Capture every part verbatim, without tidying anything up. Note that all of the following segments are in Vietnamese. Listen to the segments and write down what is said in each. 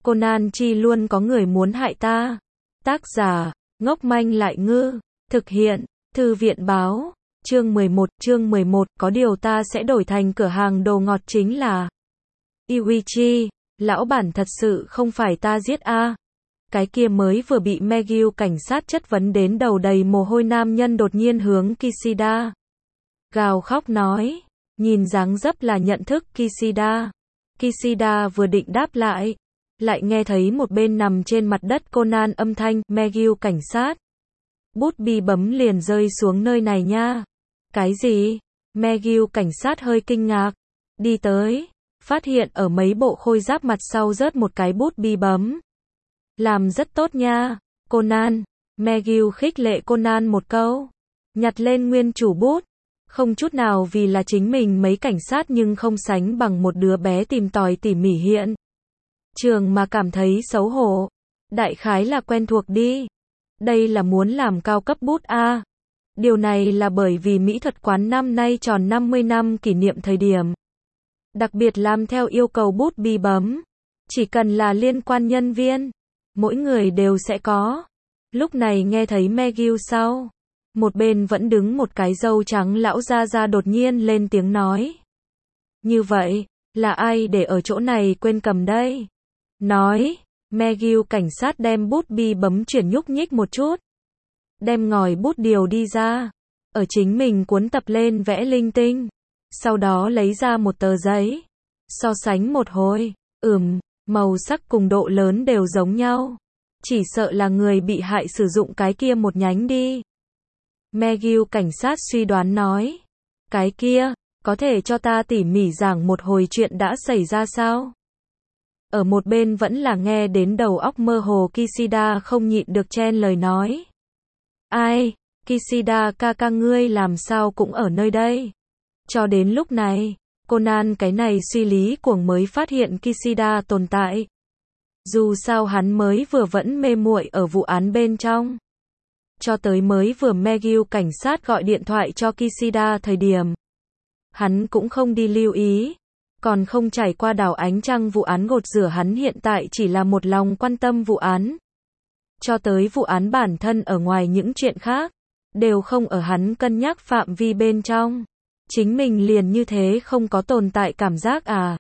Conan chi luôn có người muốn hại ta. Tác giả, ngốc manh lại ngư. Thực hiện, Thư viện báo. Chương mười một, chương mười một, có điều ta sẽ đổi thành cửa hàng đồ ngọt chính là Yuichi, lão bản thật sự không phải ta giết a. Cái kia mới vừa bị Megyu cảnh sát chất vấn đến đầu đầy mồ hôi nam nhân đột nhiên hướng Kishida gào khóc nói, nhìn dáng dấp là nhận thức Kishida. Kishida vừa định đáp lại, lại nghe thấy một bên nằm trên mặt đất Conan âm thanh, Megyu cảnh sát. Bút bi bấm liền rơi xuống nơi này nha. Cái gì? Megyu cảnh sát hơi kinh ngạc, đi tới, phát hiện ở mấy bộ khôi giáp mặt sau rớt một cái bút bi bấm. Làm rất tốt nha, Conan. Megyu khích lệ Conan một câu, nhặt lên nguyên chủ bút, không chút nào vì là chính mình mấy cảnh sát nhưng không sánh bằng một đứa bé tìm tòi tỉ mỉ hiện trường mà cảm thấy xấu hổ. Đại khái là quen thuộc đi. Đây là muốn làm cao cấp bút a. Điều này là bởi vì mỹ thuật quán năm nay tròn năm mươi năm kỷ niệm thời điểm. Đặc biệt làm theo yêu cầu bút bi bấm. Chỉ cần là liên quan nhân viên, mỗi người đều sẽ có. Lúc này nghe thấy Megyu sau, một bên vẫn đứng một cái râu trắng lão gia gia đột nhiên lên tiếng nói. Như vậy, là ai để ở chỗ này quên cầm đây? Nói, Megyu cảnh sát đem bút bi bấm chuyển nhúc nhích một chút. Đem ngòi bút điều đi ra. Ở chính mình cuốn tập lên vẽ linh tinh. Sau đó lấy ra một tờ giấy. So sánh một hồi. Ừm, màu sắc cùng độ lớn đều giống nhau. Chỉ sợ là người bị hại sử dụng cái kia một nhánh đi. Megyu cảnh sát suy đoán nói. Cái kia, có thể cho ta tỉ mỉ giảng một hồi chuyện đã xảy ra sao? Ở một bên vẫn là nghe đến đầu óc mơ hồ Kishida không nhịn được chen lời nói. Ai, Kishida ca ca ngươi làm sao cũng ở nơi đây. Cho đến lúc này, Conan cái này suy lý cuồng mới phát hiện Kishida tồn tại. Dù sao hắn mới vừa vẫn mê muội ở vụ án bên trong. Cho tới mới vừa Megyu cảnh sát gọi điện thoại cho Kishida thời điểm. Hắn cũng không đi lưu ý. Còn không trải qua đảo ánh trăng vụ án gột rửa hắn hiện tại chỉ là một lòng quan tâm vụ án. Cho tới vụ án bản thân ở ngoài những chuyện khác, đều không ở hắn cân nhắc phạm vi bên trong. Chính mình liền như thế không có tồn tại cảm giác à.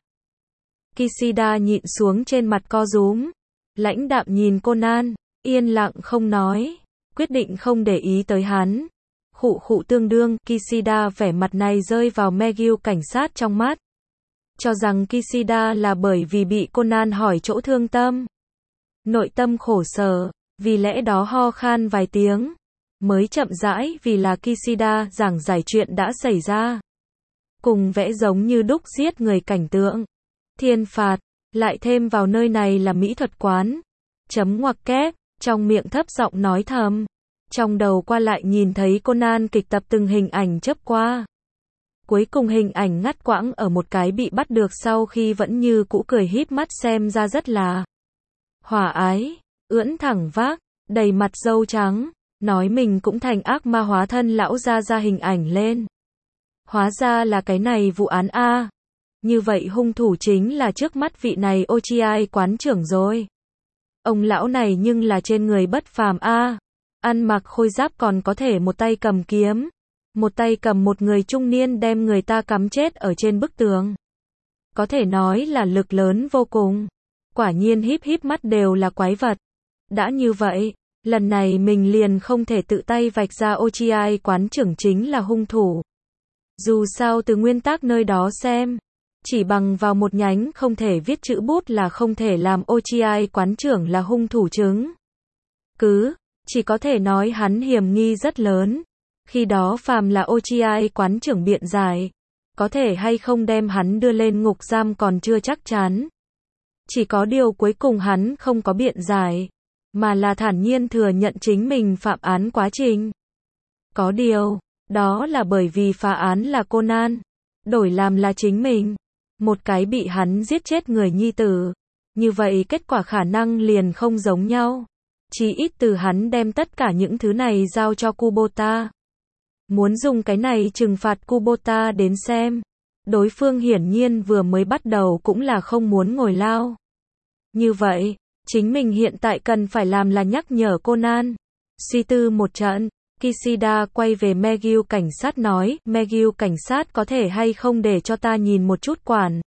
Kishida nhịn xuống trên mặt co rúm. Lãnh đạm nhìn Conan, yên lặng không nói, quyết định không để ý tới hắn. Khụ khụ tương đương, Kishida vẻ mặt này rơi vào Megyu cảnh sát trong mắt. Cho rằng Kishida là bởi vì bị Conan hỏi chỗ thương tâm. Nội tâm khổ sở, vì lẽ đó ho khan vài tiếng. Mới chậm rãi vì là Kishida giảng giải chuyện đã xảy ra. Cùng vẽ giống như đúc giết người cảnh tượng. Thiên phạt, lại thêm vào nơi này là mỹ thuật quán. Chấm ngoặc kép, trong miệng thấp giọng nói thầm. Trong đầu qua lại nhìn thấy Conan kịch tập từng hình ảnh chớp qua. Cuối cùng hình ảnh ngắt quãng ở một cái bị bắt được sau khi vẫn như cũ cười híp mắt xem ra rất là hòa ái, ưỡn thẳng vác, đầy mặt râu trắng, nói mình cũng thành ác ma hóa thân lão ra ra hình ảnh lên. Hóa ra là cái này vụ án a. Như vậy hung thủ chính là trước mắt vị này Ochiai quán trưởng rồi. Ông lão này nhưng là trên người bất phàm a. Ăn mặc khôi giáp còn có thể một tay cầm kiếm. Một tay cầm một người trung niên đem người ta cắm chết ở trên bức tường. Có thể nói là lực lớn vô cùng. Quả nhiên híp híp mắt đều là quái vật. Đã như vậy, lần này mình liền không thể tự tay vạch ra Ochiai quán trưởng chính là hung thủ. Dù sao từ nguyên tắc nơi đó xem, chỉ bằng vào một nhánh không thể viết chữ bút là không thể làm Ochiai quán trưởng là hung thủ chứng. Cứ, chỉ có thể nói hắn hiểm nghi rất lớn. Khi đó phàm là Ochiai quán trưởng biện giải, có thể hay không đem hắn đưa lên ngục giam còn chưa chắc chắn. Chỉ có điều cuối cùng hắn không có biện giải, mà là thản nhiên thừa nhận chính mình phạm án quá trình. Có điều, đó là bởi vì phá án là Conan, đổi làm là chính mình, một cái bị hắn giết chết người nhi tử. Như vậy kết quả khả năng liền không giống nhau. Chỉ ít từ hắn đem tất cả những thứ này giao cho Kubota. Muốn dùng cái này trừng phạt Kubota đến xem. Đối phương hiển nhiên vừa mới bắt đầu cũng là không muốn ngồi lao. Như vậy, chính mình hiện tại cần phải làm là nhắc nhở Conan. Suy tư một trận, Kishida quay về McGill cảnh sát nói, McGill cảnh sát có thể hay không để cho ta nhìn một chút quản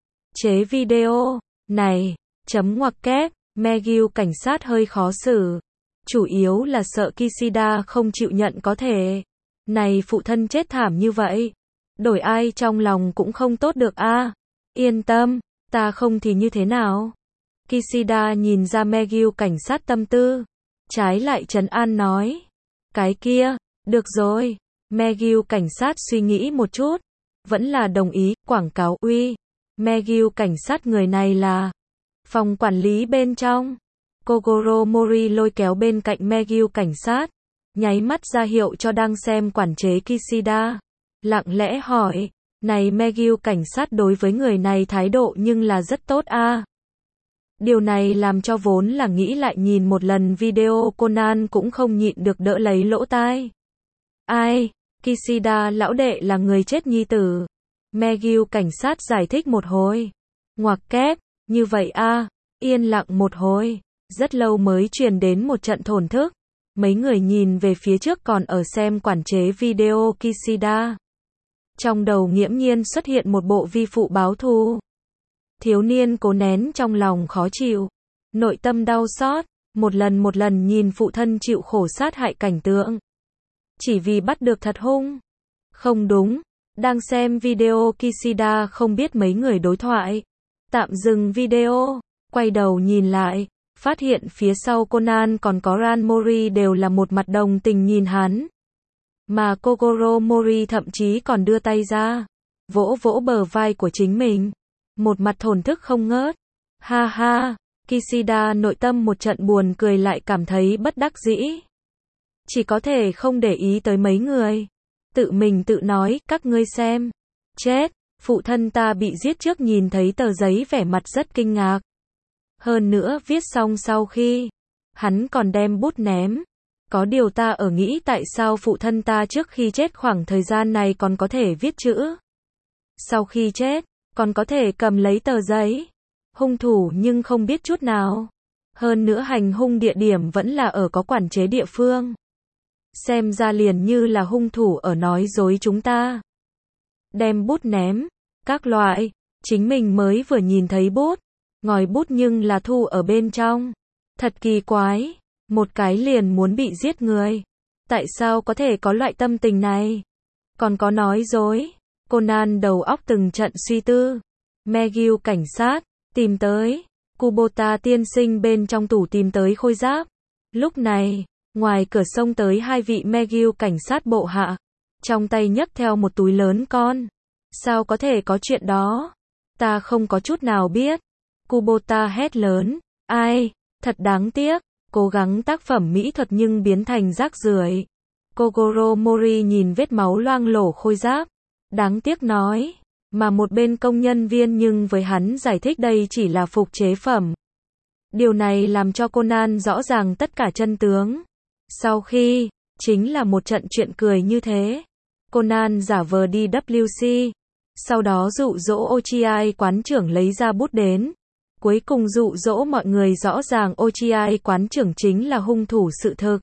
chế video này, chấm ngoặc kép, McGill cảnh sát hơi khó xử. Chủ yếu là sợ Kishida không chịu nhận có thể. Này phụ thân chết thảm như vậy. Đổi ai trong lòng cũng không tốt được a. À. Yên tâm, ta không thì như thế nào. Kishida nhìn ra McGill cảnh sát tâm tư. Trái lại trấn an nói. Cái kia, được rồi. McGill cảnh sát suy nghĩ một chút. Vẫn là đồng ý, quảng cáo uy. McGill cảnh sát người này là phòng quản lý bên trong. Kogoro Mori lôi kéo bên cạnh McGill cảnh sát. Nháy mắt ra hiệu cho đang xem quản chế Kishida. Lặng lẽ hỏi. Này McGill cảnh sát đối với người này thái độ nhưng là rất tốt a. À. Điều này làm cho vốn là nghĩ lại nhìn một lần video Conan cũng không nhịn được đỡ lấy lỗ tai. Ai? Kishida lão đệ là người chết nhi tử. McGill cảnh sát giải thích một hồi. Ngoặc kép, như vậy a. À. Yên lặng một hồi. Rất lâu mới truyền đến một trận thổn thức. Mấy người nhìn về phía trước còn ở xem quản chế video Kishida. Trong đầu nghiễm nhiên xuất hiện một bộ vi phụ báo thù. Thiếu niên cố nén trong lòng khó chịu. Nội tâm đau xót. Một lần một lần nhìn phụ thân chịu khổ sát hại cảnh tượng. Chỉ vì bắt được thật hung. Không đúng. Đang xem video Kishida không biết mấy người đối thoại. Tạm dừng video. Quay đầu nhìn lại. Phát hiện phía sau Conan còn có Ran Mori đều là một mặt đồng tình nhìn hắn. Mà Kogoro Mori thậm chí còn đưa tay ra. Vỗ vỗ bờ vai của chính mình. Một mặt thổn thức không ngớt. Ha ha. Kishida nội tâm một trận buồn cười lại cảm thấy bất đắc dĩ. Chỉ có thể không để ý tới mấy người. Tự mình tự nói, các ngươi xem. Chết, phụ thân ta bị giết trước nhìn thấy tờ giấy vẻ mặt rất kinh ngạc. Hơn nữa viết xong sau khi, hắn còn đem bút ném. Có điều ta ở nghĩ tại sao phụ thân ta trước khi chết khoảng thời gian này còn có thể viết chữ. Sau khi chết, còn có thể cầm lấy tờ giấy. Hung thủ nhưng không biết chút nào. Hơn nữa hành hung địa điểm vẫn là ở có quản chế địa phương. Xem ra liền như là hung thủ ở nói dối chúng ta. Đem bút ném, các loại, chính mình mới vừa nhìn thấy bút. Ngòi bút nhưng là thu ở bên trong. Thật kỳ quái, một cái liền muốn bị giết người. Tại sao có thể có loại tâm tình này? Còn có nói dối. Conan đầu óc từng trận suy tư. McGill cảnh sát, tìm tới. Kubota tiên sinh bên trong tủ tìm tới khôi giáp. Lúc này, ngoài cửa sông tới hai vị McGill cảnh sát bộ hạ. Trong tay nhấc theo một túi lớn con. Sao có thể có chuyện đó? Ta không có chút nào biết. Kubota hét lớn. Ai? Thật đáng tiếc. Cố gắng tác phẩm mỹ thuật nhưng biến thành rác rưởi. Kogoro Mori nhìn vết máu loang lổ khôi giáp. Đáng tiếc nói. Mà một bên công nhân viên nhưng với hắn giải thích đây chỉ là phục chế phẩm. Điều này làm cho Conan rõ ràng tất cả chân tướng. Sau khi, chính là một trận chuyện cười như thế. Conan giả vờ đi W C. Sau đó dụ dỗ Ochiai quán trưởng lấy ra bút đến. Cuối cùng dụ dỗ mọi người rõ ràng Ochiai quán trưởng chính là hung thủ sự thực.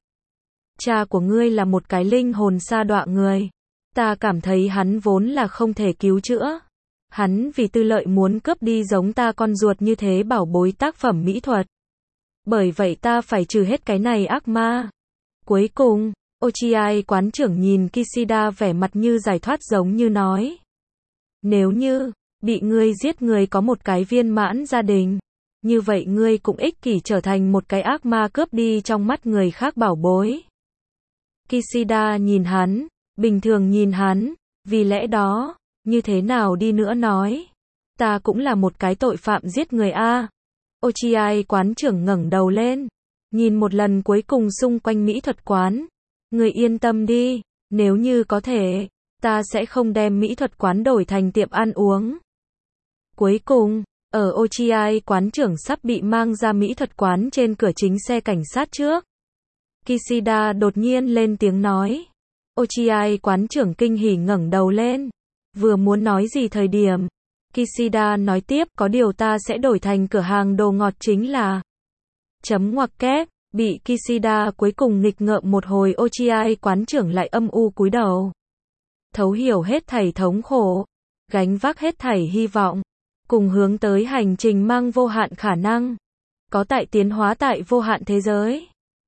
Cha của ngươi là một cái linh hồn sa đọa người. Ta cảm thấy hắn vốn là không thể cứu chữa. Hắn vì tư lợi muốn cướp đi giống ta con ruột như thế bảo bối tác phẩm mỹ thuật. Bởi vậy ta phải trừ hết cái này ác ma. Cuối cùng, Ochiai quán trưởng nhìn Kishida vẻ mặt như giải thoát giống như nói. Nếu như, bị ngươi giết người có một cái viên mãn gia đình. Như vậy ngươi cũng ích kỷ trở thành một cái ác ma cướp đi trong mắt người khác bảo bối. Kishida nhìn hắn, bình thường nhìn hắn, vì lẽ đó, như thế nào đi nữa nói. Ta cũng là một cái tội phạm giết người a. Ochiai quán trưởng ngẩng đầu lên, nhìn một lần cuối cùng xung quanh mỹ thuật quán. Người yên tâm đi, nếu như có thể, ta sẽ không đem mỹ thuật quán đổi thành tiệm ăn uống. Cuối cùng, ở Ochiai quán trưởng sắp bị mang ra mỹ thuật quán trên cửa chính xe cảnh sát trước. Kishida đột nhiên lên tiếng nói. Ochiai quán trưởng kinh hỉ ngẩng đầu lên. Vừa muốn nói gì thời điểm. Kishida nói tiếp, có điều ta sẽ đổi thành cửa hàng đồ ngọt chính là chấm ngoặc kép, bị Kishida cuối cùng nghịch ngợm một hồi Ochiai quán trưởng lại âm u cúi đầu. Thấu hiểu hết thảy thống khổ, gánh vác hết thảy hy vọng, cùng hướng tới hành trình mang vô hạn khả năng, có tại tiến hóa tại vô hạn thế giới.